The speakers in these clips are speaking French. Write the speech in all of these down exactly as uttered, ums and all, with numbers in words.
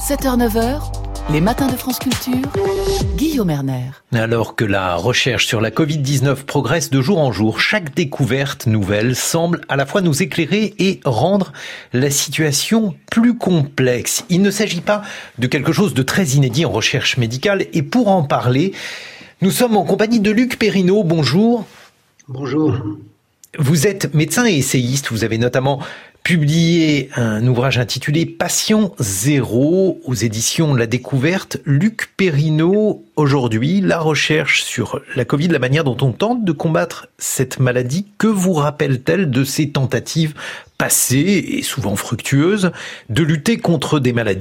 sept heures neuf heures, les matins de France Culture, Guillaume Erner. Alors que la recherche sur la covid dix-neuf progresse de jour en jour, chaque découverte nouvelle semble à la fois nous éclairer et rendre la situation plus complexe. Il ne s'agit pas de quelque chose de très inédit en recherche médicale. Et pour en parler, nous sommes en compagnie de Luc Perrineau. Bonjour. Bonjour. Vous êtes médecin et essayiste. Vous avez notamment publié un ouvrage intitulé Patient Zéro aux éditions La Découverte. Luc Perrineau, aujourd'hui, la recherche sur la Covid, la manière dont on tente de combattre cette maladie, que vous rappelle-t-elle de ces tentatives passées et souvent fructueuses de lutter contre des maladies ?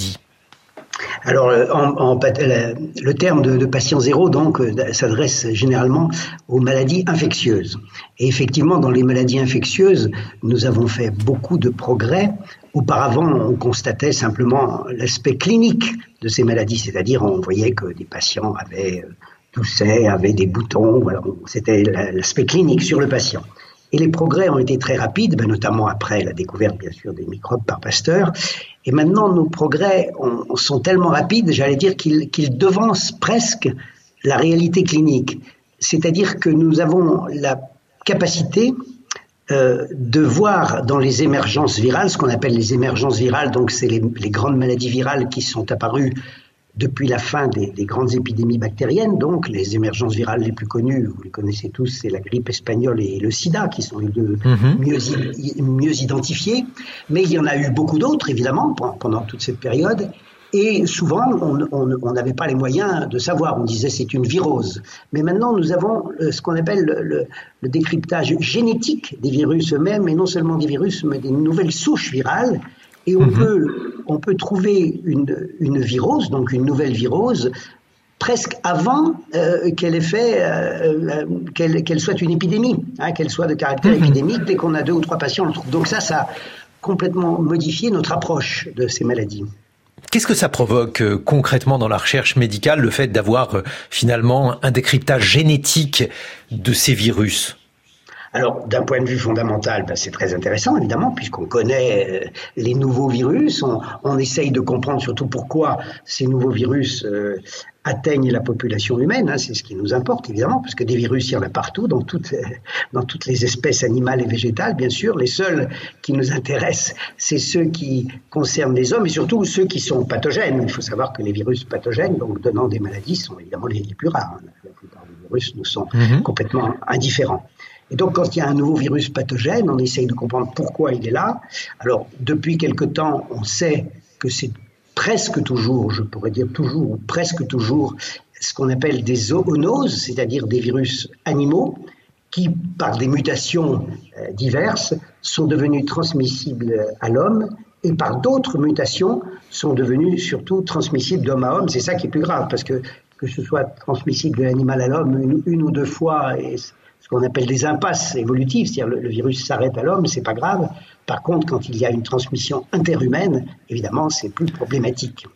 Alors, en, en, le terme de, de patient zéro, donc, s'adresse généralement aux maladies infectieuses. Et effectivement, dans les maladies infectieuses, nous avons fait beaucoup de progrès. Auparavant, on constatait simplement l'aspect clinique de ces maladies, c'est-à-dire on voyait que des patients avaient toussaient, avaient des boutons. Voilà, c'était l'aspect clinique sur le patient. Et les progrès ont été très rapides, ben notamment après la découverte, bien sûr, des microbes par Pasteur. Et maintenant, nos progrès ont, sont tellement rapides, j'allais dire, qu'ils, qu'ils devancent presque la réalité clinique. C'est-à-dire que nous avons la capacité euh, de voir dans les émergences virales, ce qu'on appelle les émergences virales, donc c'est les, les grandes maladies virales qui sont apparues depuis la fin des, des grandes épidémies bactériennes, donc les émergences virales les plus connues, vous les connaissez tous, c'est la grippe espagnole et le sida, qui sont les deux mmh. mieux, mieux identifiés. Mais il y en a eu beaucoup d'autres, évidemment, pendant toute cette période. Et souvent, on n'avait pas les moyens de savoir. On disait c'est une virose. Mais maintenant, nous avons ce qu'on appelle le, le, le décryptage génétique des virus eux-mêmes, et non seulement des virus, mais des nouvelles souches virales. Et on, mmh. peut, on peut trouver une, une virose, donc une nouvelle virose, presque avant euh, qu'elle ait fait, euh, qu'elle, qu'elle soit une épidémie, hein, qu'elle soit de caractère mmh. épidémique. Dès qu'on a deux ou trois patients, on le trouve. Donc ça, ça a complètement modifié notre approche de ces maladies. Qu'est-ce que ça provoque euh, concrètement dans la recherche médicale, le fait d'avoir euh, finalement un décryptage génétique de ces virus ? Alors, d'un point de vue fondamental, ben, c'est très intéressant, évidemment, puisqu'on connaît euh, les nouveaux virus. On, on essaye de comprendre surtout pourquoi ces nouveaux virus euh, atteignent la population humaine. Hein, c'est ce qui nous importe, évidemment, parce que des virus, il y en a partout, dans toutes, dans toutes les espèces animales et végétales, bien sûr. Les seuls qui nous intéressent, c'est ceux qui concernent les hommes, et surtout ceux qui sont pathogènes. Il faut savoir que les virus pathogènes, donc donnant des maladies, sont évidemment les, les plus rares. Hein. La plupart des virus nous sont mmh. complètement indifférents. Et donc, quand il y a un nouveau virus pathogène, on essaye de comprendre pourquoi il est là. Alors, depuis quelque temps, on sait que c'est presque toujours, je pourrais dire toujours, ou presque toujours, ce qu'on appelle des zoonoses, c'est-à-dire des virus animaux, qui, par des mutations euh, diverses, sont devenus transmissibles à l'homme, et par d'autres mutations, sont devenus surtout transmissibles d'homme à homme. C'est ça qui est plus grave, parce que que ce soit transmissible de l'animal à l'homme une, une ou deux fois, et ce qu'on appelle des impasses évolutives, c'est-à-dire le, le virus s'arrête à l'homme, c'est pas grave. Par contre, quand il y a une transmission interhumaine, évidemment, c'est plus problématique.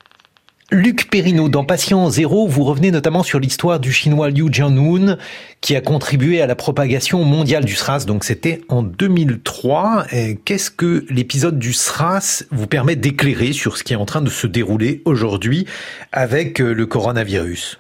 Luc Perrineau, dans Patient Zéro, vous revenez notamment sur l'histoire du chinois Liu Jianwen, qui a contribué à la propagation mondiale du SRAS, donc c'était en deux mille trois. Qu'est-ce que l'épisode du SRAS vous permet d'éclairer sur ce qui est en train de se dérouler aujourd'hui avec le coronavirus ?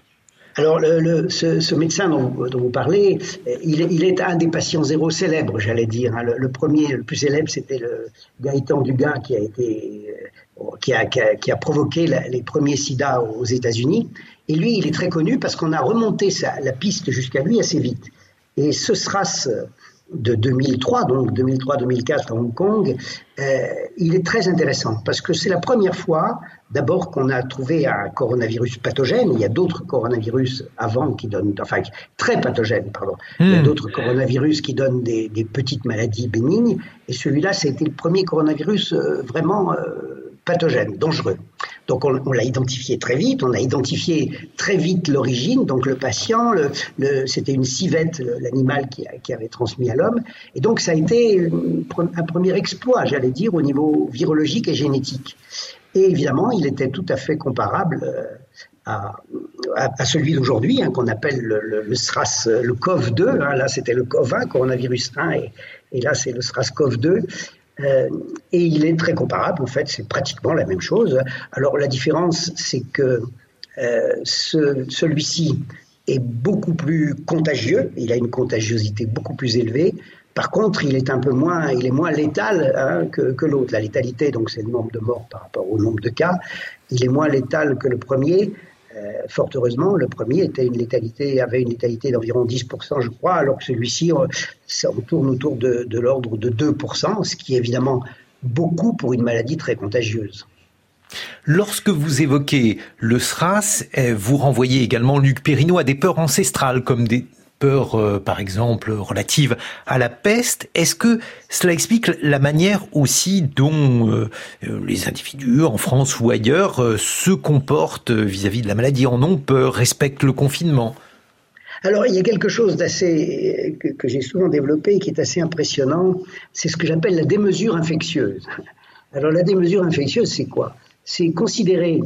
Alors, le, le, ce, ce médecin dont vous, dont vous parlez, il est, il est un des patients zéro célèbres, j'allais dire. Le, le premier, le plus célèbre, c'était le Gaëtan Dugas qui a été, qui a, qui a, qui a provoqué la, les premiers sida aux États-Unis. Et lui, il est très connu parce qu'on a remonté sa, la piste jusqu'à lui assez vite. Et ce SRAS de deux mille trois, donc deux mille trois deux mille quatre à Hong Kong, euh, il est très intéressant parce que c'est la première fois d'abord qu'on a trouvé un coronavirus pathogène. Il y a d'autres coronavirus avant qui donnent, enfin très pathogènes, pardon. Mmh. Il y a d'autres coronavirus qui donnent des, des petites maladies bénignes, et celui-là, ça a été le premier coronavirus euh, vraiment euh, pathogène, dangereux. Donc on, on l'a identifié très vite, on a identifié très vite l'origine, donc le patient, le, le, c'était une civette, le, l'animal qui, a, qui avait transmis à l'homme, et donc ça a été une, un premier exploit, j'allais dire, au niveau virologique et génétique. Et évidemment, il était tout à fait comparable euh, à, à, à celui d'aujourd'hui, hein, qu'on appelle le, le, le SRAS, le C O V deux, hein, là c'était le C O V un, coronavirus un, et, et là c'est le SRAS-C o V deux. Euh, et il est très comparable, en fait, c'est pratiquement la même chose. Alors la différence, c'est que euh, ce, celui-ci est beaucoup plus contagieux, il a une contagiosité beaucoup plus élevée. Par contre, il est un peu moins, il est moins létal hein, que, que l'autre. La létalité, donc c'est le nombre de morts par rapport au nombre de cas. Il est moins létal que le premier. Euh, fort heureusement, le premier était une létalité, avait une létalité d'environ dix pour cent, je crois, alors que celui-ci, on, on tourne autour de, de l'ordre de deux pour cent, ce qui est évidemment beaucoup pour une maladie très contagieuse. Lorsque vous évoquez le SRAS, vous renvoyez également, Luc Perrineau, à des peurs ancestrales, comme des peurs, euh, par exemple, relatives à la peste. Est-ce que cela explique la manière aussi dont euh, les individus, en France ou ailleurs, euh, se comportent vis-à-vis de la maladie, en ont peur, respectent le confinement ? Alors, il y a quelque chose d'assez que, que j'ai souvent développé, qui est assez impressionnant, c'est ce que j'appelle la démesure infectieuse. Alors, la démesure infectieuse, c'est quoi ? C'est considérer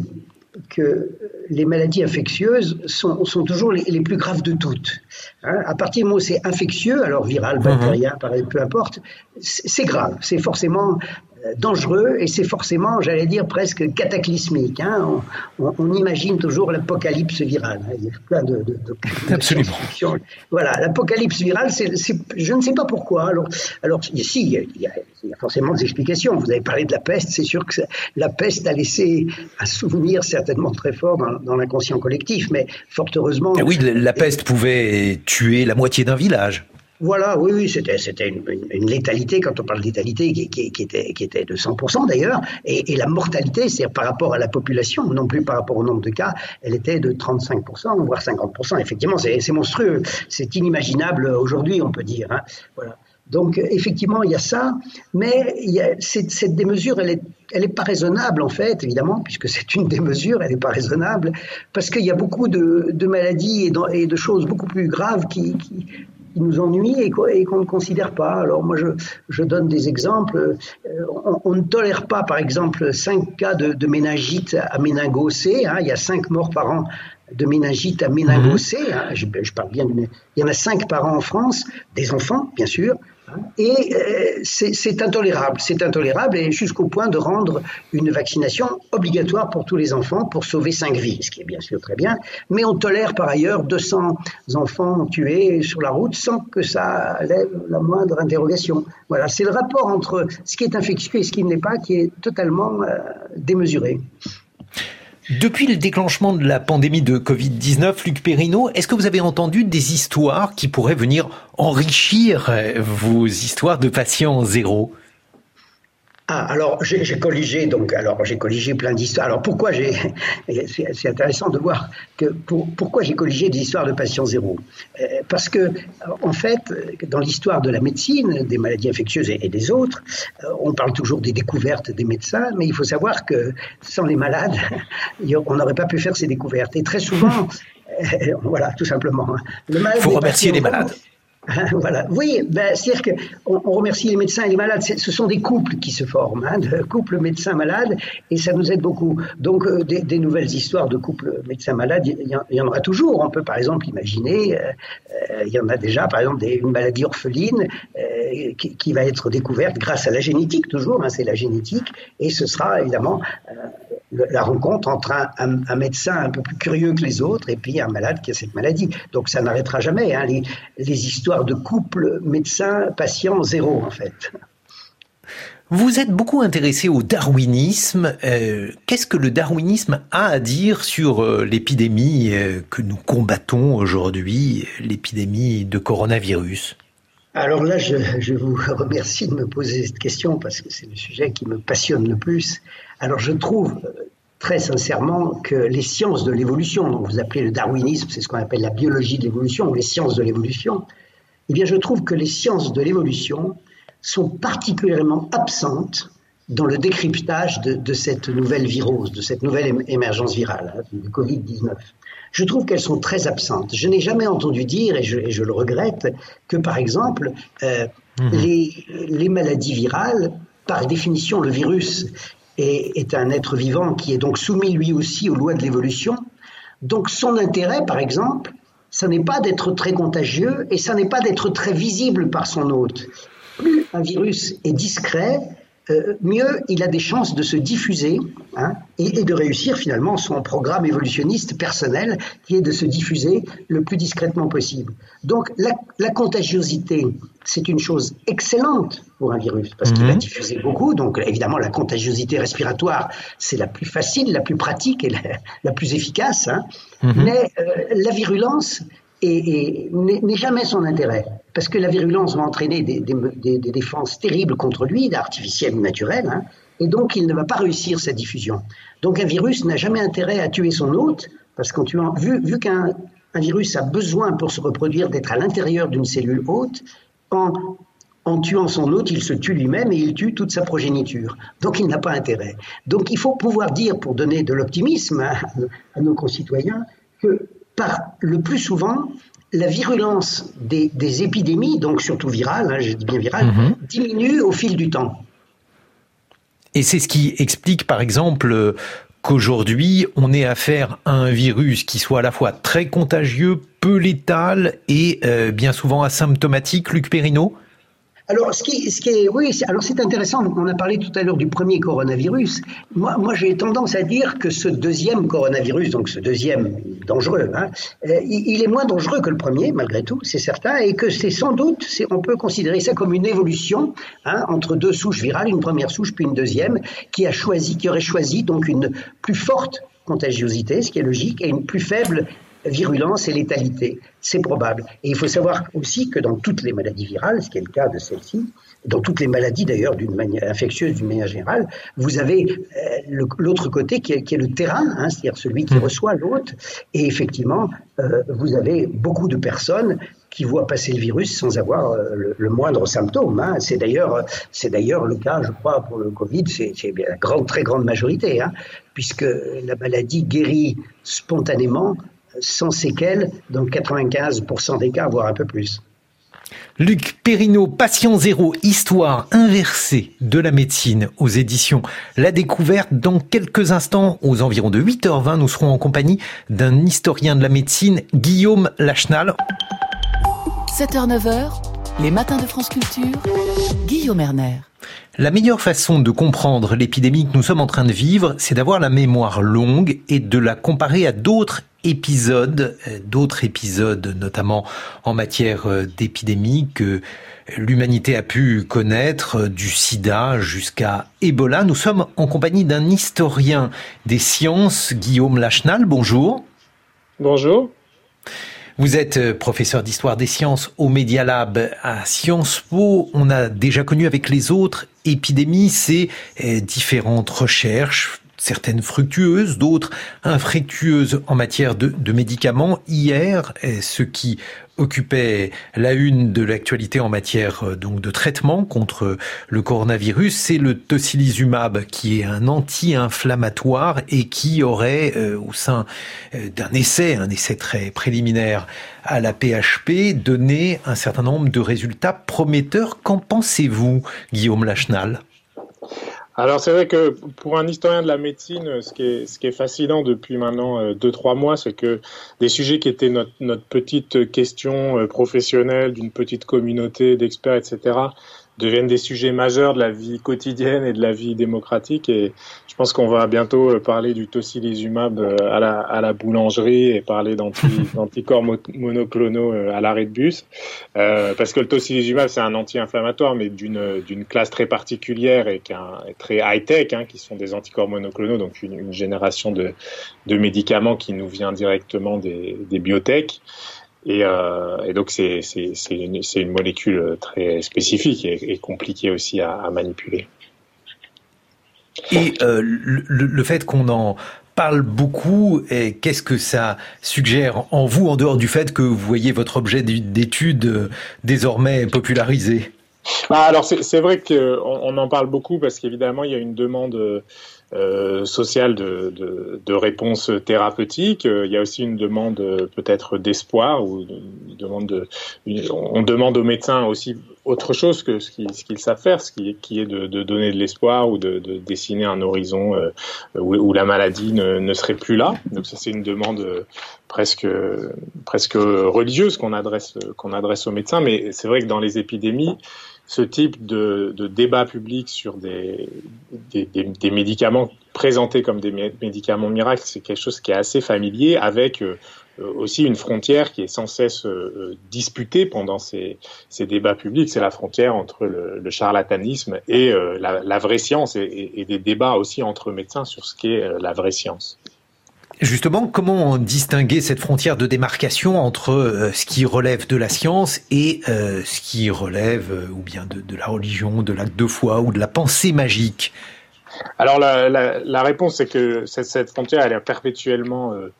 que les maladies infectieuses sont, sont toujours les, les plus graves de toutes. Hein, à partir du moment où c'est infectieux, alors viral, bactérien, mmh. peu importe, c'est, c'est grave, c'est forcément dangereux et c'est forcément, j'allais dire, presque cataclysmique. Hein. On, on, on imagine toujours l'apocalypse virale. Hein. Il y a plein de... de, de Absolument. Voilà, l'apocalypse virale, c'est, c'est, je ne sais pas pourquoi. Alors, alors si, il y, a, il y a forcément des explications. Vous avez parlé de la peste, c'est sûr que la peste a laissé un souvenir certainement très fort dans, dans l'inconscient collectif, mais fort heureusement... Et oui, la peste pouvait tuer la moitié d'un village. Voilà, oui, oui, c'était, c'était une, une, une létalité, quand on parle de létalité, qui, qui, qui, était, qui était de cent pour cent d'ailleurs, et, et la mortalité, c'est-à-dire par rapport à la population, non plus par rapport au nombre de cas, elle était de trente-cinq pour cent, voire cinquante pour cent. Effectivement, c'est, c'est monstrueux, c'est inimaginable aujourd'hui, on peut dire. Hein. Voilà. Donc, effectivement, il y a ça, mais il y a, cette, cette démesure, elle est, elle est pas raisonnable, en fait, évidemment, puisque c'est une démesure, elle n'est pas raisonnable, parce qu'il y a beaucoup de, de maladies et de, et de choses beaucoup plus graves qui... qui qui nous ennuient et, et qu'on ne considère pas. Alors moi, je, je donne des exemples. On, on ne tolère pas, par exemple, cinq cas de, de méningite à méningo C. Hein. Il y a cinq morts par an de méningite à méningo C. Hein. Je, je parle bien d'une... Il y en a cinq par an en France, des enfants, bien sûr. Et euh, c'est, c'est intolérable, c'est intolérable et jusqu'au point de rendre une vaccination obligatoire pour tous les enfants pour sauver cinq vies, ce qui est bien sûr très bien. Mais on tolère par ailleurs deux cents enfants tués sur la route sans que ça lève la moindre interrogation. Voilà, c'est le rapport entre ce qui est infectieux et ce qui ne l'est pas qui est totalement euh, démesuré. Depuis le déclenchement de la pandémie de covid dix-neuf, Luc Perrineau, est-ce que vous avez entendu des histoires qui pourraient venir enrichir vos histoires de patients zéro ? Ah, alors j'ai, j'ai colligé donc alors j'ai colligé plein d'histoires. Alors pourquoi j'ai c'est, c'est intéressant de voir que pour, pourquoi j'ai colligé des histoires de patients zéro euh, parce que en fait dans l'histoire de la médecine, des maladies infectieuses et, et des autres, euh, on parle toujours des découvertes des médecins, mais il faut savoir que sans les malades, on n'aurait pas pu faire ces découvertes. Et très souvent, euh, voilà, tout simplement. Il faut remercier les malades. Voilà. Oui, ben, c'est-à-dire qu'on on remercie les médecins et les malades. C'est, ce sont des couples qui se forment, hein, de couples médecins-malades, et ça nous aide beaucoup. Donc, euh, des, des nouvelles histoires de couples médecins-malades, il y, il y en aura toujours. On peut, par exemple, imaginer, euh, euh, il y en a déjà, par exemple, des, une maladie orpheline euh, qui, qui va être découverte grâce à la génétique, toujours, hein, c'est la génétique, et ce sera évidemment euh, la rencontre entre un, un, un médecin un peu plus curieux que les autres et puis un malade qui a cette maladie. Donc, ça n'arrêtera jamais, hein, les, les histoires de couple médecin-patient zéro, en fait. Vous êtes beaucoup intéressé au darwinisme. Euh, qu'est-ce que le darwinisme a à dire sur euh, l'épidémie euh, que nous combattons aujourd'hui, l'épidémie de coronavirus ? Alors là, je, je vous remercie de me poser cette question parce que c'est le sujet qui me passionne le plus. Alors je trouve très sincèrement que les sciences de l'évolution, donc vous appelez le darwinisme, c'est ce qu'on appelle la biologie de l'évolution ou les sciences de l'évolution, eh bien je trouve que les sciences de l'évolution sont particulièrement absentes dans le décryptage de, de cette nouvelle virose, de cette nouvelle émergence virale, hein, du covid dix-neuf. Je trouve qu'elles sont très absentes. Je n'ai jamais entendu dire, et je, et je le regrette, que par exemple, euh, mmh. les, les maladies virales, par définition, le virus est, est un être vivant qui est donc soumis lui aussi aux lois de l'évolution. Donc son intérêt, par exemple, ça n'est pas d'être très contagieux et ça n'est pas d'être très visible par son hôte. Plus un virus est discret, euh, mieux il a des chances de se diffuser hein, et, et de réussir finalement son programme évolutionniste personnel qui est de se diffuser le plus discrètement possible. Donc la, la contagiosité, c'est une chose excellente pour un virus parce mmh. qu'il va diffuser beaucoup. Donc évidemment la contagiosité respiratoire, c'est la plus facile, la plus pratique et la, la plus efficace. Hein. Mmh. Mais euh, la virulence Et, et n'est jamais son intérêt, parce que la virulence va entraîner des, des, des, des défenses terribles contre lui, artificielles ou naturelles, hein, et donc il ne va pas réussir sa diffusion. Donc un virus n'a jamais intérêt à tuer son hôte, parce qu'en tuant, vu, vu qu'un un virus a besoin pour se reproduire d'être à l'intérieur d'une cellule hôte, en, en tuant son hôte, il se tue lui-même et il tue toute sa progéniture. Donc il n'a pas intérêt. Donc il faut pouvoir dire, pour donner de l'optimisme à, à nos concitoyens, que par le plus souvent, la virulence des, des épidémies, donc surtout virales, hein, je dis bien virales, mmh. diminue au fil du temps. Et c'est ce qui explique, par exemple, qu'aujourd'hui, on ait affaire à un virus qui soit à la fois très contagieux, peu létal et euh, bien souvent asymptomatique. Luc Perrineau ? Alors, ce qui, ce qui est, oui, c'est, alors c'est intéressant. On a parlé tout à l'heure du premier coronavirus. Moi, moi, j'ai tendance à dire que ce deuxième coronavirus, donc ce deuxième dangereux, hein, euh, il, il est moins dangereux que le premier, malgré tout, c'est certain, et que c'est sans doute, c'est, on peut considérer ça comme une évolution hein, entre deux souches virales, une première souche puis une deuxième, qui a choisi, qui aurait choisi donc une plus forte contagiosité, ce qui est logique, et une plus faible virulence et létalité, c'est probable. Et il faut savoir aussi que dans toutes les maladies virales, ce qui est le cas de celle-ci, dans toutes les maladies d'ailleurs d'une manière infectieuse d'une manière générale, vous avez euh, le, l'autre côté qui est, qui est le terrain, hein, c'est-à-dire celui qui mmh. reçoit l'hôte. Et effectivement, euh, vous avez beaucoup de personnes qui voient passer le virus sans avoir euh, le, le moindre symptôme. Hein. C'est d'ailleurs, c'est d'ailleurs le cas, je crois, pour le Covid, c'est, c'est la grande, très grande majorité, hein, puisque la maladie guérit spontanément sans séquelles, dans quatre-vingt-quinze pour cent des cas, voire un peu plus. Luc Perrineau, Patient Zéro, histoire inversée de la médecine aux éditions La Découverte. Dans quelques instants, aux environs de huit heures vingt, nous serons en compagnie d'un historien de la médecine, Guillaume Lachenal. sept heures neuf heures, les matins de France Culture, Guillaume Erner. La meilleure façon de comprendre l'épidémie que nous sommes en train de vivre, c'est d'avoir la mémoire longue et de la comparer à d'autres épisodes, d'autres épisodes notamment en matière d'épidémie que l'humanité a pu connaître, du sida jusqu'à Ebola. Nous sommes en compagnie d'un historien des sciences, Guillaume Lachenal. Bonjour. Bonjour. Vous êtes professeur d'histoire des sciences au Media Lab à Sciences Po. On a déjà connu avec les autres épidémies ces différentes recherches, certaines fructueuses, d'autres infructueuses en matière de, de médicaments. Hier, ce qui occupait la une de l'actualité en matière donc de traitement contre le coronavirus, c'est le tocilizumab, qui est un anti-inflammatoire et qui aurait, euh, au sein d'un essai, un essai très préliminaire à la P H P, donné un certain nombre de résultats prometteurs. Qu'en pensez-vous, Guillaume Lachenal ? Alors c'est vrai que pour un historien de la médecine, ce qui est, ce qui est fascinant depuis maintenant deux, trois mois, c'est que des sujets qui étaient notre, notre petite question professionnelle d'une petite communauté d'experts, et cetera, deviennent des sujets majeurs de la vie quotidienne et de la vie démocratique. Et je pense qu'on va bientôt parler du tocilizumab à la, à la boulangerie et parler d'anti, d'anticorps monoclonaux à l'arrêt de bus. Euh, parce que le tocilizumab, c'est un anti-inflammatoire, mais d'une, d'une classe très particulière et qui est très high-tech, hein, qui sont des anticorps monoclonaux, donc une, une génération de, de médicaments qui nous vient directement des, des biotech. Et, euh, et donc c'est, c'est, c'est, une, c'est une molécule très spécifique et, et compliquée aussi à, à manipuler. Et euh, le, le fait qu'on en parle beaucoup, et qu'est-ce que ça suggère en vous, en dehors du fait que vous voyez votre objet d'étude désormais popularisé ? Bah alors c'est, c'est vrai qu'on on en parle beaucoup parce qu'évidemment il y a une demande Euh, sociale de, de, de réponse thérapeutique. Euh, il y a aussi une demande euh, peut-être d'espoir ou une demande de, une, on demande aux médecins aussi autre chose que ce qu'ils, ce qu'ils savent faire, ce qui, qui est de, de donner de l'espoir ou de, de dessiner un horizon euh, où, où la maladie ne, ne serait plus là. Donc ça c'est une demande euh, presque presque religieuse qu'on adresse qu'on adresse aux médecins. Mais c'est vrai que dans les épidémies, ce type de, de débat public sur des, des, des, des médicaments présentés comme des médicaments miracles, c'est quelque chose qui est assez familier, avec euh, aussi une frontière qui est sans cesse euh, disputée pendant ces, ces débats publics. C'est la frontière entre le, le charlatanisme et euh, la, la vraie science, et, et des débats aussi entre médecins sur ce qu'est euh, la vraie science. Justement, comment distinguer cette frontière de démarcation entre euh, ce qui relève de la science et euh, ce qui relève euh, ou bien de, de la religion, de l'acte de foi ou de la pensée magique ? Alors la, la, la réponse, c'est que cette, cette frontière, elle est perpétuellement euh,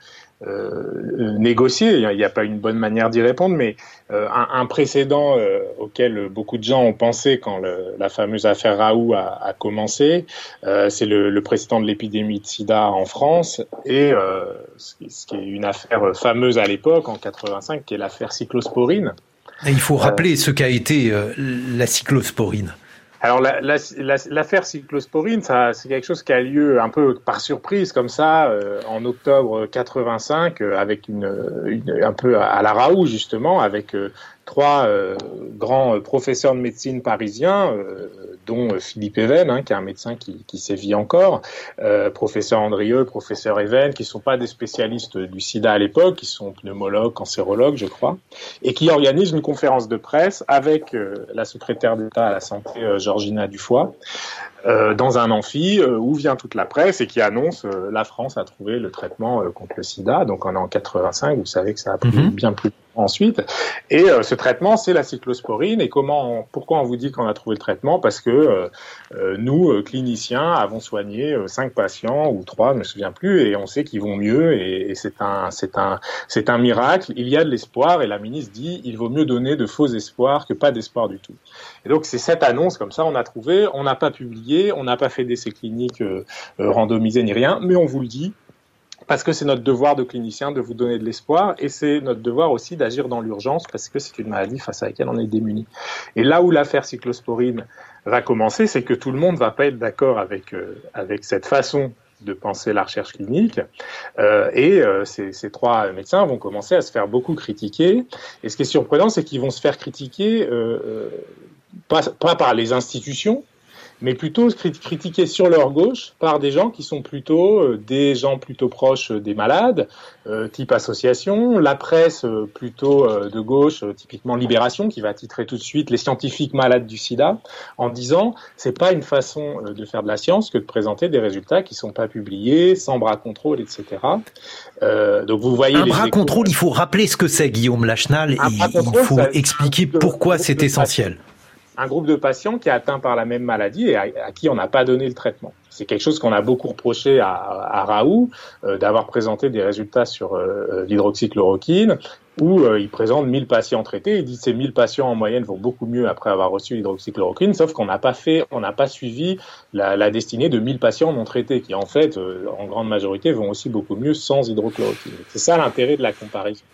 euh, négociée. Il n'y a, a pas une bonne manière d'y répondre, mais euh, un, un précédent euh, auquel beaucoup de gens ont pensé quand le, la fameuse affaire Raoult a, a commencé, euh, c'est le, le précédent de l'épidémie de sida en France, et euh, ce, ce qui est une affaire fameuse à l'époque, en quatre-vingt-cinq, qui est l'affaire cyclosporine. Et il faut rappeler euh, ce qu'a été euh, la cyclosporine. Alors la, la, la, l'affaire cyclosporine, ça, c'est quelque chose qui a lieu un peu par surprise comme ça euh, en octobre quatre-vingt-cinq, euh, avec une, une un peu à la Raoult justement, avec euh, trois euh, grands professeurs de médecine parisiens, euh, dont Philippe Even, hein, qui est un médecin qui, qui sévit encore, euh, professeur Andrieux, professeur Even, qui sont pas des spécialistes du sida à l'époque, qui sont pneumologues, cancérologues, je crois, et qui organisent une conférence de presse avec euh, la secrétaire d'État à la santé, euh, Georgina Dufoy, euh, dans un amphi euh, où vient toute la presse et qui annonce euh, la France a trouvé le traitement euh, contre le sida. Donc on est en quatre-vingt-cinq, vous savez que ça a pris mm-hmm. bien plus ensuite. Et euh, ce traitement, c'est la cyclosporine. Et comment, on, pourquoi on vous dit qu'on a trouvé le traitement ? Parce que euh, euh, nous, euh, cliniciens, avons soigné euh, cinq patients ou trois, je ne me souviens plus, et on sait qu'ils vont mieux. Et, et c'est un, c'est un, c'est un miracle. Il y a de l'espoir. Et la ministre dit, il vaut mieux donner de faux espoirs que pas d'espoir du tout. Et donc c'est cette annonce comme ça, on a trouvé. On n'a pas publié, on n'a pas fait d'essais cliniques euh, euh, randomisés ni rien, mais on vous le dit. Parce que c'est notre devoir de clinicien de vous donner de l'espoir, et c'est notre devoir aussi d'agir dans l'urgence, parce que c'est une maladie face à laquelle on est démuni. Et là où l'affaire cyclosporine va commencer, c'est que tout le monde va pas être d'accord avec euh, avec cette façon de penser la recherche clinique, euh, et euh, ces, ces trois médecins vont commencer à se faire beaucoup critiquer. Et ce qui est surprenant, c'est qu'ils vont se faire critiquer euh, euh, pas, pas par les institutions, mais plutôt critiqués sur leur gauche par des gens qui sont plutôt euh, des gens plutôt proches des malades, euh, type association, la presse euh, plutôt euh, de gauche, euh, typiquement Libération, qui va titrer tout de suite les scientifiques malades du sida, en disant c'est pas une façon euh, de faire de la science que de présenter des résultats qui sont pas publiés, sans bras contrôle, et cetera. Euh, donc vous voyez un les bras échos, contrôle, il faut rappeler ce que c'est, Guillaume Lachenal, et il faut expliquer pourquoi c'est essentiel. Un groupe de patients qui est atteint par la même maladie et à, à qui on n'a pas donné le traitement. C'est quelque chose qu'on a beaucoup reproché à, à Raoult, euh, d'avoir présenté des résultats sur euh, l'hydroxychloroquine, où euh, il présente mille patients traités. Il dit que ces mille patients en moyenne vont beaucoup mieux après avoir reçu l'hydroxychloroquine, sauf qu'on n'a pas fait, on n'a pas suivi la, la destinée de mille patients non traités, qui en fait, euh, en grande majorité, vont aussi beaucoup mieux sans hydrochloroquine. C'est ça l'intérêt de la comparaison.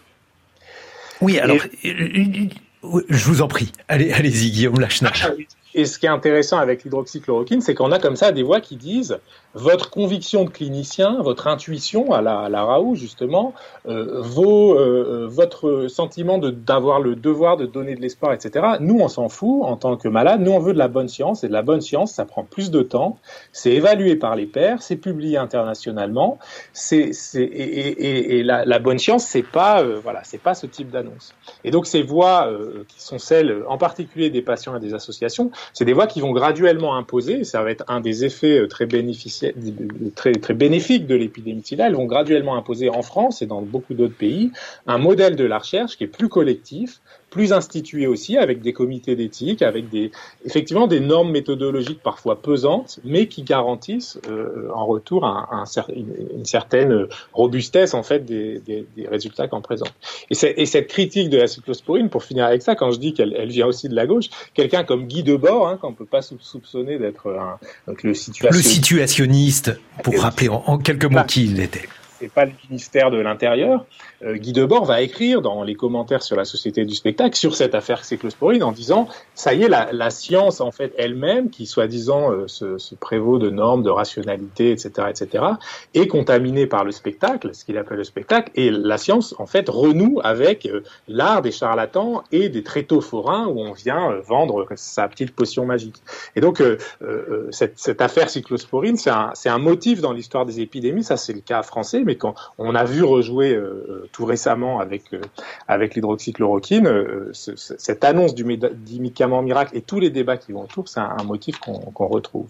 Oui, alors... Et... Je vous en prie, allez, allez-y Guillaume Lachenal. Et ce qui est intéressant avec l'hydroxychloroquine, c'est qu'on a comme ça des voix qui disent votre conviction de clinicien, votre intuition à la, à la Raoult justement, euh, vos, euh, votre sentiment de, d'avoir le devoir de donner de l'espoir, et cetera. Nous, on s'en fout en tant que malade. Nous, on veut de la bonne science, et de la bonne science, ça prend plus de temps. C'est évalué par les pairs, c'est publié internationalement. C'est, c'est, et, et, et la, la bonne science, c'est pas, euh, voilà, c'est pas ce type d'annonce. Et donc ces voix euh, qui sont celles, en particulier des patients et des associations, c'est des voix qui vont graduellement imposer, et ça va être un des effets très bénéficiaires, très, très bénéfiques de l'épidémie de sida. Elles vont graduellement imposer en France et dans beaucoup d'autres pays un modèle de la recherche qui est plus collectif, plus institué aussi, avec des comités d'éthique, avec des, effectivement des normes méthodologiques parfois pesantes, mais qui garantissent euh, en retour un, un, une, une certaine robustesse en fait des, des, des résultats qu'on présente. Et, c'est, et cette critique de la cyclosporine, pour finir avec ça, quand je dis qu'elle elle vient aussi de la gauche, quelqu'un comme Guy Debord, hein, qu'on ne peut pas soupçonner d'être un, donc le, situation... le situationniste, pour rappeler en, en quelques mots bah, qui il était. c'est pas le ministère de l'Intérieur. Euh, Guy Debord va écrire dans les commentaires sur la Société du spectacle sur cette affaire cyclosporine en disant ça y est, la, la science en fait elle-même, qui soi-disant euh, se, se prévaut de normes, de rationalité, et cetera, et cetera, est contaminée par le spectacle, ce qu'il appelle le spectacle, et la science en fait renoue avec euh, l'art des charlatans et des tréteaux forains où on vient euh, vendre sa petite potion magique. Et donc euh, euh, cette, cette affaire cyclosporine, c'est un, c'est un motif dans l'histoire des épidémies. Ça c'est le cas français, mais quand on a vu rejouer euh, tout récemment avec euh, avec l'hydroxychloroquine, euh, ce, cette annonce du, méda- du médicament miracle et tous les débats qui vont autour, c'est un, un motif qu'on, qu'on retrouve.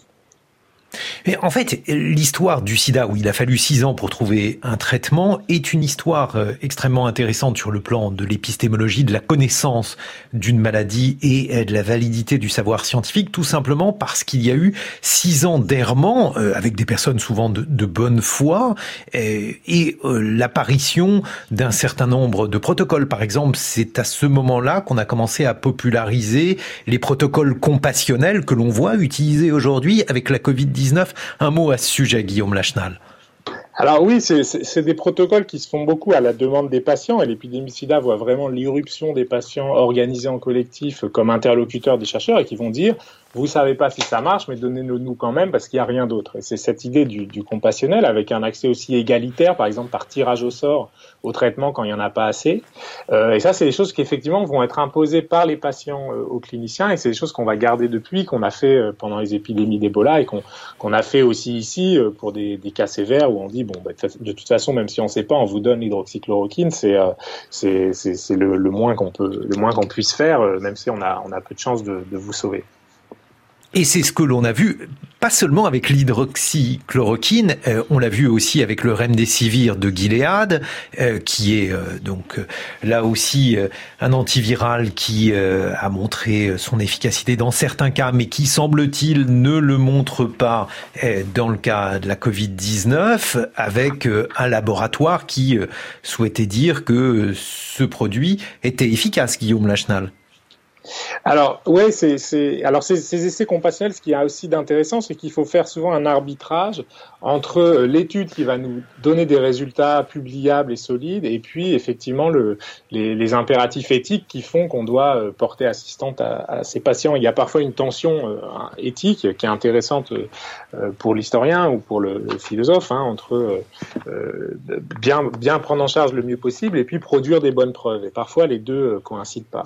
Mais en fait, l'histoire du sida, où il a fallu six ans pour trouver un traitement, est une histoire extrêmement intéressante sur le plan de l'épistémologie, de la connaissance d'une maladie et de la validité du savoir scientifique, tout simplement parce qu'il y a eu six ans d'errement avec des personnes souvent de, de bonne foi et, et l'apparition d'un certain nombre de protocoles. Par exemple, c'est à ce moment-là qu'on a commencé à populariser les protocoles compassionnels que l'on voit utilisés aujourd'hui avec la covid dix-neuf. Un mot à ce sujet, Guillaume Lachenal. Alors oui, c'est, c'est, c'est des protocoles qui se font beaucoup à la demande des patients, et l'épidémie sida voit vraiment l'irruption des patients organisés en collectif comme interlocuteurs des chercheurs et qui vont dire « vous savez pas si ça marche, mais donnez-le nous quand même parce qu'il n'y a rien d'autre ». Et c'est cette idée du, du compassionnel avec un accès aussi égalitaire, par exemple par tirage au sort au traitement quand il n'y en a pas assez. Euh, et ça, c'est des choses qui effectivement vont être imposées par les patients euh, aux cliniciens, et c'est des choses qu'on va garder depuis, qu'on a fait euh, pendant les épidémies d'Ebola et qu'on, qu'on a fait aussi ici euh, pour des, des cas sévères où on dit bon, bah, de toute façon, même si on ne sait pas, on vous donne l'hydroxychloroquine, c'est euh, c'est c'est, c'est le, le moins qu'on peut, le moins qu'on puisse faire, euh, même si on a on a peu de chances de, de vous sauver. Et c'est ce que l'on a vu, pas seulement avec l'hydroxychloroquine, euh, on l'a vu aussi avec le remdesivir de Gilead, euh, qui est euh, donc euh, là aussi euh, un antiviral qui euh, a montré son efficacité dans certains cas, mais qui semble-t-il ne le montre pas euh, dans le cas de la covid dix-neuf, avec euh, un laboratoire qui euh, souhaitait dire que ce produit était efficace, Guillaume Lachenal. Alors, ouais, c'est, c'est, alors ces, ces essais compassionnels, ce qu'il y a aussi d'intéressant, c'est qu'il faut faire souvent un arbitrage entre l'étude qui va nous donner des résultats publiables et solides, et puis effectivement le, les, les impératifs éthiques qui font qu'on doit porter assistance à, à ces patients. Il y a parfois une tension euh, éthique qui est intéressante euh, pour l'historien ou pour le, le philosophe, hein, entre euh, euh, bien, bien prendre en charge le mieux possible et puis produire des bonnes preuves. Et parfois les deux euh, coïncident pas.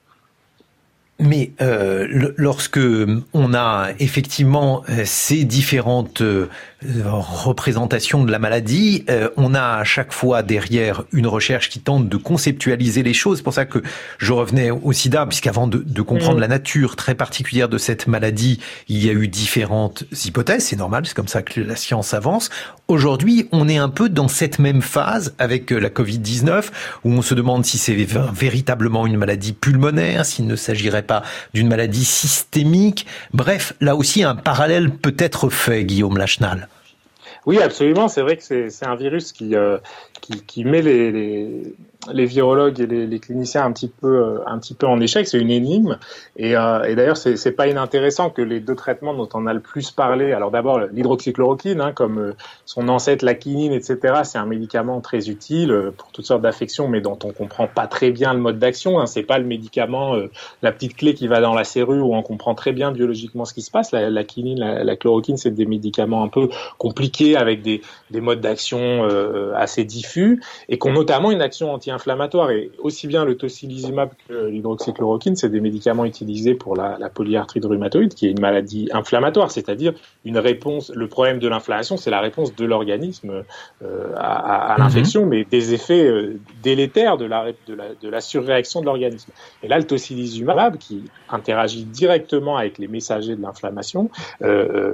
Mais euh, l- lorsque on a effectivement euh, ces différentes euh, représentations de la maladie, euh, on a à chaque fois derrière une recherche qui tente de conceptualiser les choses. C'est pour ça que je revenais au sida, puisqu'avant de, de comprendre mmh. la nature très particulière de cette maladie, il y a eu différentes hypothèses. C'est normal, c'est comme ça que la science avance. Aujourd'hui, on est un peu dans cette même phase avec la covid dix-neuf, où on se demande si c'est véritablement une maladie pulmonaire, s'il ne s'agirait pas d'une maladie systémique. Bref, là aussi, un parallèle peut être fait, Guillaume Lachenal. Oui, absolument. C'est vrai que c'est, c'est un virus qui, euh, qui, qui met les, les, les virologues et les, les cliniciens un petit peu, un petit peu en échec. C'est une énigme. Et, euh, et d'ailleurs, c'est, c'est pas inintéressant que les deux traitements dont on a le plus parlé, alors d'abord l'hydroxychloroquine, hein, comme euh, son ancêtre la quinine, et cetera. C'est un médicament très utile euh, pour toutes sortes d'affections, mais dont on comprend pas très bien le mode d'action. Hein. C'est pas le médicament, euh, la petite clé qui va dans la serrure où on comprend très bien biologiquement ce qui se passe. La, la quinine, la, la chloroquine, c'est des médicaments un peu compliqués, avec des, des modes d'action euh, assez diffus, et qui ont notamment une action anti-inflammatoire. Et aussi bien le tocilizumab que l'hydroxychloroquine, c'est des médicaments utilisés pour la, la polyarthrite rhumatoïde, qui est une maladie inflammatoire, c'est-à-dire une réponse. Le problème de l'inflammation, c'est la réponse de l'organisme euh, à, à l'infection, mmh. mais des effets euh, délétères de la, de, la, de la surréaction de l'organisme. Et là, le tocilizumab, qui interagit directement avec les messagers de l'inflammation, euh,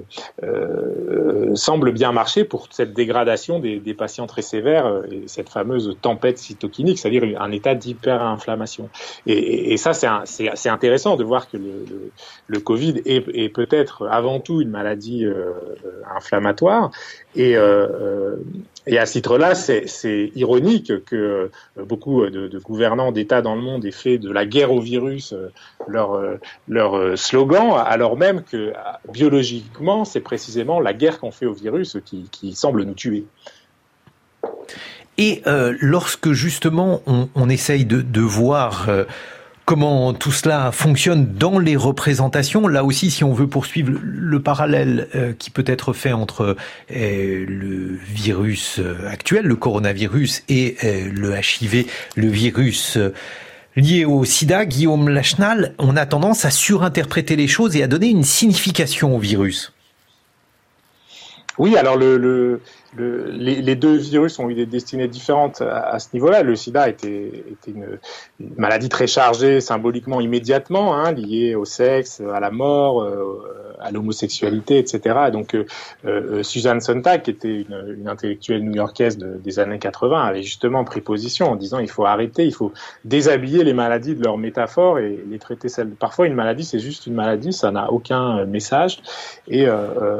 euh, semble bien marcher pour cette dégradation des, des patients très sévères et cette fameuse tempête cytokinique, c'est-à-dire un état d'hyperinflammation. Et, et, et ça, c'est, un, c'est, c'est intéressant de voir que le, le, le Covid est, est peut-être avant tout une maladie euh, inflammatoire. Et, euh, et à ce titre-là, c'est, c'est ironique que beaucoup de, de gouvernants d'États dans le monde aient fait de la guerre au virus leur, leur slogan, alors même que biologiquement, c'est précisément la guerre qu'on fait au virus qui, qui semble nous tuer. Et euh, lorsque justement on, on essaye de, de voir euh, comment tout cela fonctionne dans les représentations, là aussi, si on veut poursuivre le, le parallèle euh, qui peut être fait entre euh, le virus actuel, le coronavirus, et euh, le H I V, le virus euh, lié au sida, Guillaume Lachenal, on a tendance à surinterpréter les choses et à donner une signification au virus. Oui, alors le, le, le, les, les deux virus ont eu des destinées différentes à, à ce niveau-là. Le sida était, était une, une maladie très chargée symboliquement immédiatement, hein, liée au sexe, à la mort, euh, à l'homosexualité, et cetera. Et donc euh, euh, Susan Sontag, qui était une, une intellectuelle new-yorkaise de, des années quatre-vingts, avait justement pris position en disant il faut arrêter, il faut déshabiller les maladies de leurs métaphores et les traiter celles. Parfois, une maladie, c'est juste une maladie, ça n'a aucun message. Et euh, euh,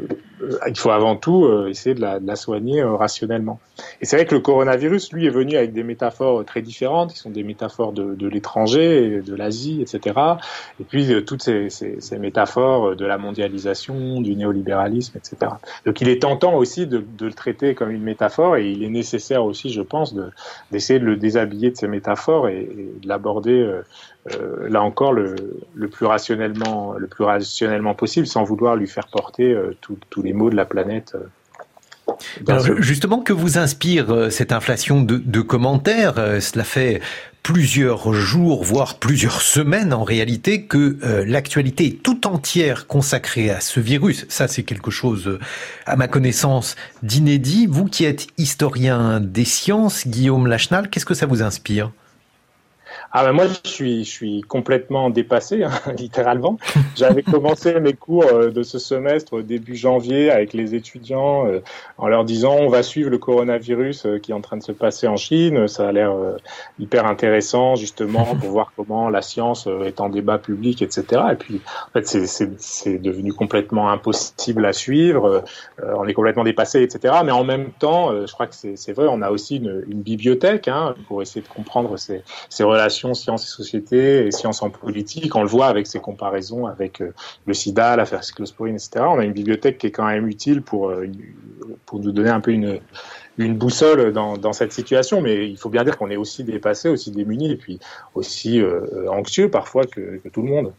il faut avant tout euh, essayer de la, de la soigner euh, rationnellement. Et c'est vrai que le coronavirus, lui, est venu avec des métaphores très différentes, qui sont des métaphores de, de l'étranger, de l'Asie, et cetera. Et puis euh, toutes ces, ces, ces métaphores de la mondialisation, du néolibéralisme, et cetera. Donc il est tentant aussi de, de le traiter comme une métaphore, et il est nécessaire aussi, je pense, de, d'essayer de le déshabiller de ces métaphores et, et de l'aborder euh, Euh, là encore le, le plus rationnellement le plus rationnellement possible, sans vouloir lui faire porter euh, tous les maux de la planète. Euh, Alors, ce... Justement, que vous inspire euh, cette inflation de, de commentaires euh, Cela fait plusieurs jours, voire plusieurs semaines en réalité, que euh, l'actualité est tout entière consacrée à ce virus. Ça, c'est quelque chose, euh, à ma connaissance, d'inédit. Vous qui êtes historien des sciences, Guillaume Lachenal, qu'est-ce que ça vous inspire ? Ah ben moi je suis je suis complètement dépassé, hein, littéralement. J'avais commencé mes cours euh, de ce semestre début janvier avec les étudiants euh, en leur disant on va suivre le coronavirus euh, qui est en train de se passer en Chine. Ça a l'air euh, hyper intéressant justement pour voir comment la science euh, est en débat public, et cetera. Et puis en fait c'est c'est c'est devenu complètement impossible à suivre. Euh, on est complètement dépassé, et cetera. Mais en même temps, euh, je crois que c'est c'est vrai, on a aussi une, une bibliothèque hein, pour essayer de comprendre ces ces relations sciences et société et sciences en politique. On le voit avec ces comparaisons avec euh, le sida, l'affaire cyclosporine, et cetera. On a une bibliothèque qui est quand même utile pour, euh, pour nous donner un peu une, une boussole dans, dans cette situation, mais il faut bien dire qu'on est aussi dépassé, aussi démuni et puis aussi euh, anxieux parfois que, que tout le monde.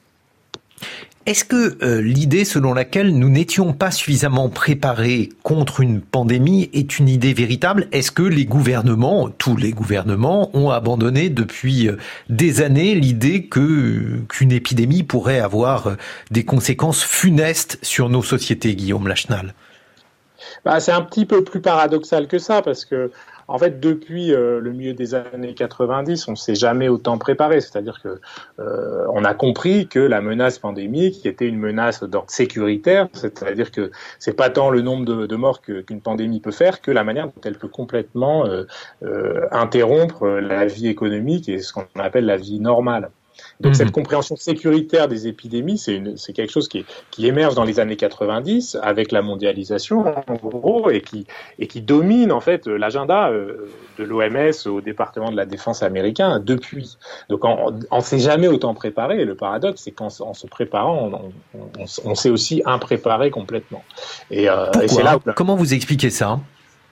Est-ce que euh, l'idée selon laquelle nous n'étions pas suffisamment préparés contre une pandémie est une idée véritable ? Est-ce que les gouvernements, tous les gouvernements, ont abandonné depuis euh, des années l'idée que qu'une épidémie pourrait avoir euh, des conséquences funestes sur nos sociétés, Guillaume Lachenal ? Bah, c'est un petit peu plus paradoxal que ça, parce que en fait, depuis euh, le milieu des années quatre-vingt-dix, on ne s'est jamais autant préparé. C'est-à-dire que euh, on a compris que la menace pandémique était une menace d'ordre sécuritaire. C'est-à-dire que c'est pas tant le nombre de, de morts que, qu'une pandémie peut faire, que la manière dont elle peut complètement euh, euh, interrompre la vie économique et ce qu'on appelle la vie normale. Donc mmh. cette compréhension sécuritaire des épidémies, c'est, une, c'est quelque chose qui, qui émerge dans les années quatre-vingt-dix avec la mondialisation en gros et qui, et qui domine en fait l'agenda de l'O M S au département de la défense américain depuis. Donc on ne s'est jamais autant préparé et le paradoxe c'est qu'en en se préparant, on, on, on, on s'est aussi impréparé complètement. Et, euh, Pourquoi ? Et c'est là où... Comment vous expliquez ça ?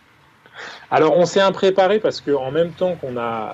Alors on s'est impréparé parce qu'en même temps qu'on a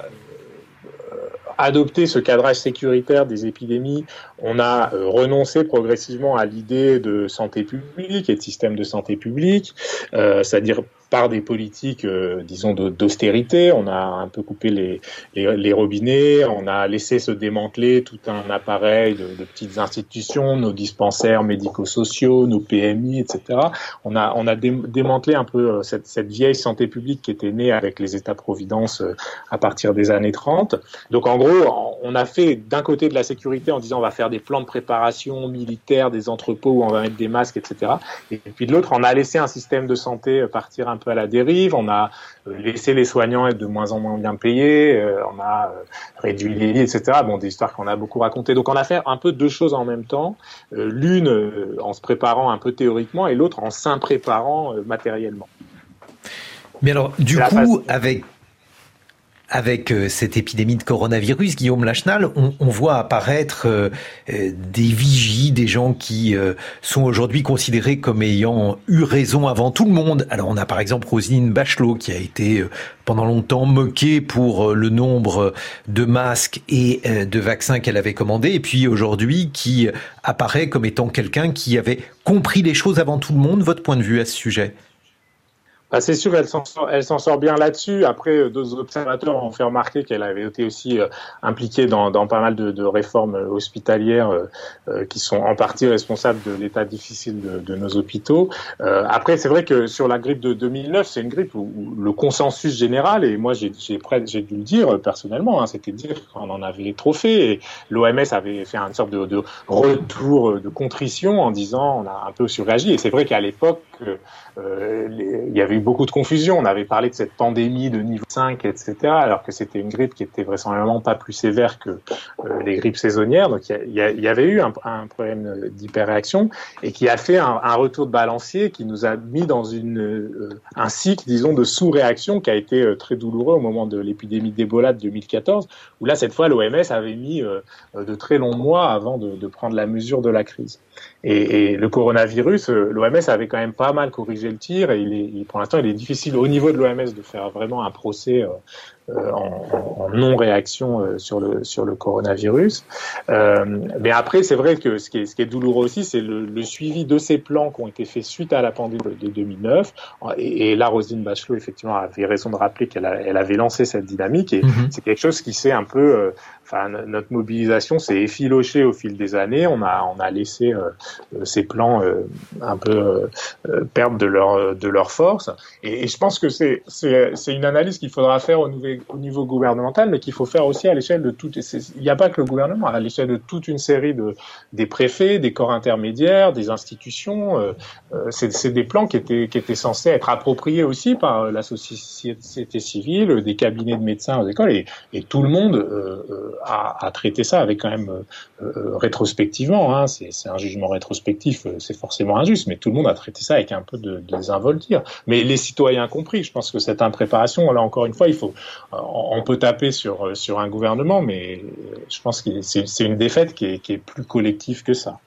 adopter ce cadrage sécuritaire des épidémies, on a euh, renoncé progressivement à l'idée de santé publique et de système de santé publique, euh, c'est-à-dire par des politiques, euh, disons, d'austérité. On a un peu coupé les, les, les robinets, on a laissé se démanteler tout un appareil de, de petites institutions, nos dispensaires médico-sociaux, nos P M I, et cetera. On a, on a dé, démantelé un peu cette, cette vieille santé publique qui était née avec les États-providence à partir des années trente. Donc en gros, on a fait d'un côté de la sécurité en disant on va faire des plans de préparation militaire, des entrepôts où on va mettre des masques, et cetera. Et puis de l'autre, on a laissé un système de santé partir un peu à la dérive, on a laissé les soignants être de moins en moins bien payés, euh, on a euh, réduit les lits, et cetera. Bon, des histoires qu'on a beaucoup racontées. Donc on a fait un peu deux choses en même temps, euh, l'une euh, en se préparant un peu théoriquement et l'autre en s'impréparant euh, matériellement. Mais alors, du coup, avec... avec euh, cette épidémie de coronavirus, Guillaume Lachenal, on, on voit apparaître euh, euh, des vigies, des gens qui euh, sont aujourd'hui considérés comme ayant eu raison avant tout le monde. Alors on a par exemple Roselyne Bachelot qui a été euh, pendant longtemps moquée pour euh, le nombre de masques et euh, de vaccins qu'elle avait commandés, et puis aujourd'hui qui apparaît comme étant quelqu'un qui avait compris les choses avant tout le monde. Votre point de vue à ce sujet ? Bah c'est sûr, elle s'en sort, elle s'en sort bien là-dessus. Après, d'autres observateurs ont fait remarquer qu'elle avait été aussi euh, impliquée dans, dans pas mal de, de réformes hospitalières euh, euh, qui sont en partie responsables de l'état difficile de, de nos hôpitaux. Euh, après, c'est vrai que sur la grippe de deux mille neuf, c'est une grippe où, où le consensus général, et moi j'ai, j'ai, j'ai dû le dire personnellement, hein, c'était de dire qu'on en avait trop fait. Et l'O M S avait fait une sorte de, de retour de contrition en disant on a un peu surréagi. Et c'est vrai qu'à l'époque, euh, les, il y avait eu beaucoup de confusion. On avait parlé de cette pandémie de niveau cinq, et cetera, alors que c'était une grippe qui était vraisemblablement pas plus sévère que euh, les grippes saisonnières. Donc il y, y, y avait eu un, un problème d'hyperréaction et qui a fait un, un retour de balancier qui nous a mis dans une, euh, un cycle, disons, de sous-réaction qui a été euh, très douloureux au moment de l'épidémie d'Ebola de deux mille quatorze, où là, cette fois, l'O M S avait mis euh, de très longs mois avant de, de prendre la mesure de la crise. Et, et le coronavirus, l'O M S avait quand même pas mal corrigé le tir et il est, il, pour l'instant, il est difficile au niveau de l'O M S de faire vraiment un procès euh, euh, en, en non-réaction euh, sur le sur le coronavirus. Euh, mais après, c'est vrai que ce qui est, ce qui est douloureux aussi, c'est le, le suivi de ces plans qui ont été faits suite à la pandémie de deux mille neuf. Et, et là, Roselyne Bachelot, effectivement, avait raison de rappeler qu'elle a, elle avait lancé cette dynamique et mm-hmm. c'est quelque chose qui s'est un peu... Euh, Enfin, notre mobilisation s'est effilochée au fil des années. On a, on a laissé euh, ces plans euh, un peu euh, perdre de leur, de leur force. Et, et je pense que c'est, c'est, c'est une analyse qu'il faudra faire au niveau, au niveau gouvernemental, mais qu'il faut faire aussi à l'échelle de toute. Il n'y a pas que le gouvernement, à l'échelle de toute une série de des préfets, des corps intermédiaires, des institutions. Euh, c'est, c'est des plans qui étaient, qui étaient censés être appropriés aussi par la société civile, des cabinets de médecins aux écoles, et, et tout le monde. Euh, À, à traiter ça avec quand même euh, rétrospectivement, hein, c'est, c'est un jugement rétrospectif, euh, c'est forcément injuste, mais tout le monde a traité ça avec un peu de, de désinvolture. Mais les citoyens compris, je pense que cette impréparation, là encore une fois, il faut, euh, on peut taper sur sur un gouvernement, mais je pense que c'est, c'est une défaite qui est, qui est plus collective que ça.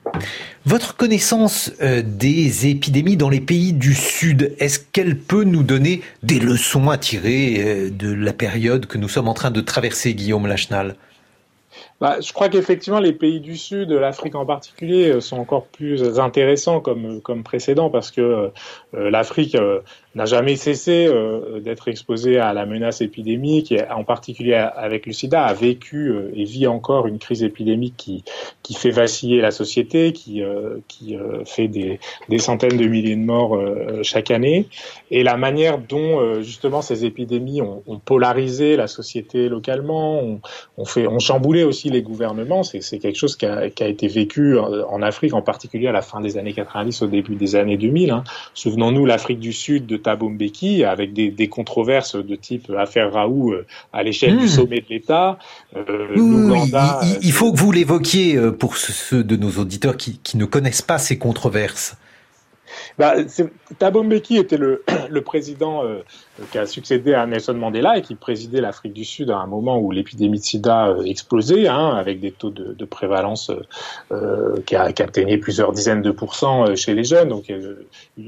Votre connaissance euh, des épidémies dans les pays du Sud, est-ce qu'elle peut nous donner des leçons à tirer euh, de la période que nous sommes en train de traverser, Guillaume Lachenal ? Bah, je crois qu'effectivement, les pays du Sud, l'Afrique en particulier, sont encore plus intéressants comme, comme précédents parce que euh, l'Afrique euh, n'a jamais cessé euh, d'être exposée à la menace épidémique, et en particulier avec le sida, a vécu euh, et vit encore une crise épidémique qui, qui fait vaciller la société, qui, euh, qui euh, fait des, des centaines de milliers de morts euh, chaque année. Et la manière dont, euh, justement, ces épidémies ont, ont polarisé la société localement, ont, ont, fait, ont chamboulé aussi les gouvernements, c'est, c'est quelque chose qui a, qui a été vécu en Afrique, en particulier à la fin des années quatre-vingt-dix, au début des années deux mille. Hein. Souvenons-nous l'Afrique du Sud de Thabo Mbeki, avec des, des controverses de type affaire Raoult à l'échelle mmh. du sommet de l'État. Euh, oui, l'Ouganda, il, il, il faut que vous l'évoquiez pour ceux de nos auditeurs qui, qui ne connaissent pas ces controverses. Bah, Thabo Mbeki était le, le président euh, qui a succédé à Nelson Mandela et qui présidait l'Afrique du Sud à un moment où l'épidémie de sida euh, explosait, hein, avec des taux de, de prévalence euh, qui, a, qui atteignaient plusieurs dizaines de pourcents chez les jeunes. Donc euh,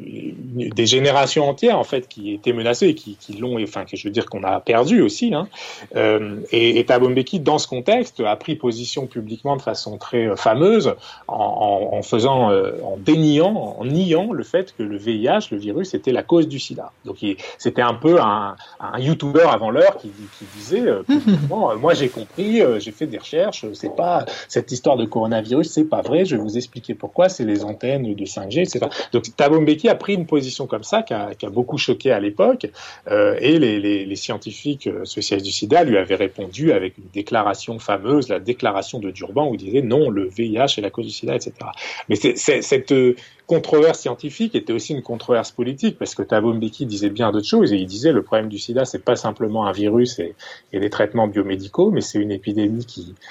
des générations entières en fait qui étaient menacées et qui, qui l'ont, enfin que je veux dire qu'on a perdu aussi. Hein. Euh, et, et Thabo Mbeki, dans ce contexte, a pris position publiquement de façon très fameuse en, en, en faisant, euh, en déniant, en niant le fait que le V I H, le virus, était la cause du sida. Donc il, c'était un peu un, un YouTuber avant l'heure qui, qui disait euh, publiquement, moi j'ai compris, euh, j'ai fait des recherches, c'est pas cette histoire de coronavirus, c'est pas vrai, je vais vous expliquer pourquoi, c'est les antennes de cinq G, et cetera. Donc Thabo Mbeki a pris une position comme ça qui a, qui a beaucoup choqué à l'époque, euh, et les, les, les scientifiques spécialistes du sida lui avaient répondu avec une déclaration fameuse, la déclaration de Durban, où il disait non, le V I H est la cause du sida, et cetera. Mais c'est, c'est, cette controverse scientifique était aussi une controverse politique, parce que Thabo Mbeki disait bien d'autres choses, et il disait le problème du sida, c'est pas simplement un virus et, et des traitements biomédicaux, mais c'est une épidémie qui,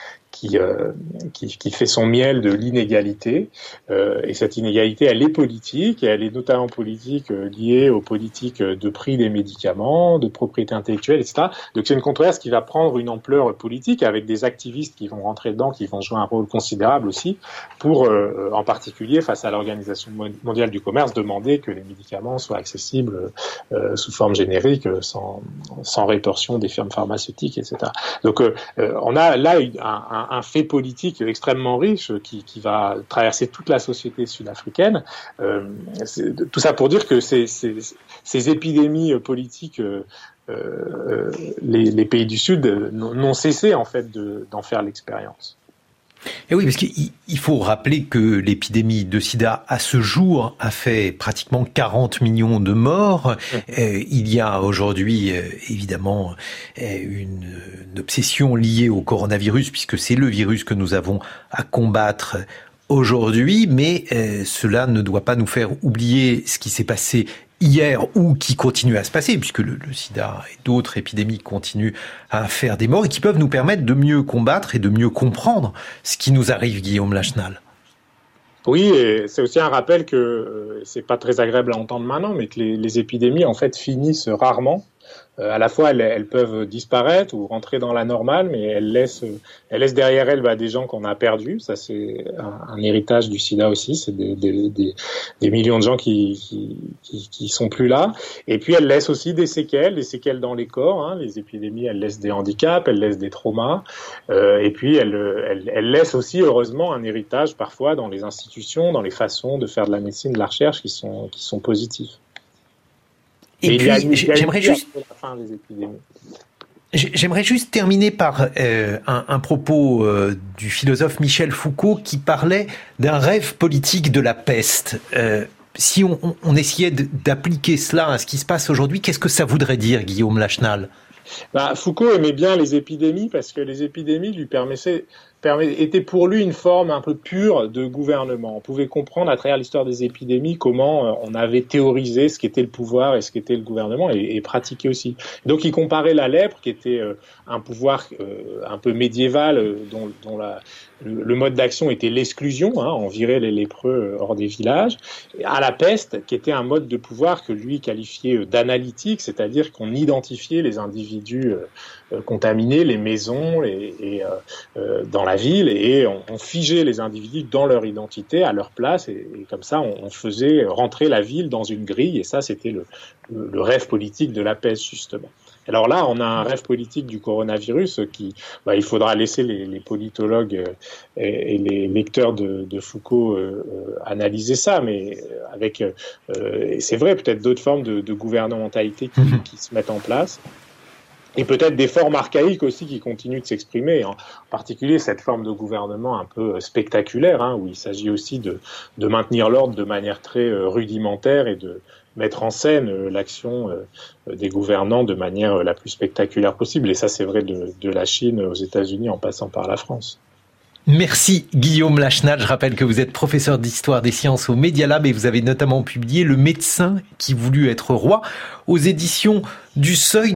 qui, euh, qui, qui fait son miel de l'inégalité. Euh, et cette inégalité, elle est politique, et elle est notamment politique euh, liée aux politiques de prix des médicaments, de propriété intellectuelle, et cetera. Donc c'est une controverse qui va prendre une ampleur politique avec des activistes qui vont rentrer dedans, qui vont jouer un rôle considérable aussi, pour euh, en particulier face à l'Organisation mondiale du commerce demander que les médicaments soient accessibles euh, sous forme générique, sans, sans rétorsion des firmes pharmaceutiques, et cetera. Donc euh, on a là un, un, un fait politique extrêmement riche qui, qui va traverser toute la société sud-africaine. Euh, tout ça pour dire que ces, ces, ces épidémies politiques, euh, euh, les, les pays du Sud n'ont cessé en fait de, d'en faire l'expérience. Et oui, parce qu'il faut rappeler que l'épidémie de sida, à ce jour, a fait pratiquement quarante millions de morts. Euh, il y a aujourd'hui, euh, évidemment, euh, une, une obsession liée au coronavirus, puisque c'est le virus que nous avons à combattre aujourd'hui, mais euh, cela ne doit pas nous faire oublier ce qui s'est passé hier ou qui continue à se passer, puisque le, le sida et d'autres épidémies continuent à faire des morts et qui peuvent nous permettre de mieux combattre et de mieux comprendre ce qui nous arrive, Guillaume Lachenal. Oui, et c'est aussi un rappel que euh, c'est pas très agréable à entendre maintenant, mais que les, les épidémies en fait finissent rarement. Euh, à la fois, elles, elles peuvent disparaître ou rentrer dans la normale, mais elles laissent, elles laissent derrière elles bah, des gens qu'on a perdus. Ça, c'est un, un héritage du sida aussi. C'est des, des, des, des millions de gens qui, qui, qui, qui sont plus là. Et puis, elles laissent aussi des séquelles, des séquelles dans les corps. Hein. Les épidémies, elles laissent des handicaps, elles laissent des traumas. Euh, et puis, elles, elles, elles laissent aussi, heureusement, un héritage parfois dans les institutions, dans les façons de faire de la médecine, de la recherche qui sont, qui sont positifs. Et puis, j'aimerais juste, j'aimerais juste terminer par euh, un, un propos euh, du philosophe Michel Foucault qui parlait d'un rêve politique de la peste. Euh, si on, on essayait d'appliquer cela à ce qui se passe aujourd'hui, qu'est-ce que ça voudrait dire, Guillaume Lachenal ? Bah, Foucault aimait bien les épidémies parce que les épidémies lui permettaient, permet, étaient pour lui une forme un peu pure de gouvernement. On pouvait comprendre à travers l'histoire des épidémies comment on avait théorisé ce qu'était le pouvoir et ce qu'était le gouvernement et, et pratiqué aussi. Donc il comparait la lèpre, qui était euh, un pouvoir euh, un peu médiéval euh, dont, dont la, le, le mode d'action était l'exclusion, hein, on virait les lépreux hors des villages, à la peste, qui était un mode de pouvoir que lui qualifiait d'analytique, c'est-à-dire qu'on identifiait les individus euh, contaminés, les maisons, les, et, euh, dans la ville, et on, on figeait les individus dans leur identité, à leur place, et, et comme ça on, on faisait rentrer la ville dans une grille, et ça c'était le, le, le rêve politique de la peste justement. Alors là, on a un rêve politique du coronavirus qui, bah, il faudra laisser les, les politologues et, et les lecteurs de, de Foucault euh, analyser ça, mais avec, euh, c'est vrai, peut-être d'autres formes de, de gouvernementalité qui, qui se mettent en place. Et peut-être des formes archaïques aussi qui continuent de s'exprimer, en particulier cette forme de gouvernement un peu spectaculaire, hein, où il s'agit aussi de, de maintenir l'ordre de manière très rudimentaire et de mettre en scène l'action des gouvernants de manière la plus spectaculaire possible. Et ça, c'est vrai de, de la Chine aux États-Unis en passant par la France. Merci Guillaume Lachenal. Je rappelle que vous êtes professeur d'histoire des sciences au Media Lab et vous avez notamment publié Le médecin qui voulut être roi aux éditions du Seuil.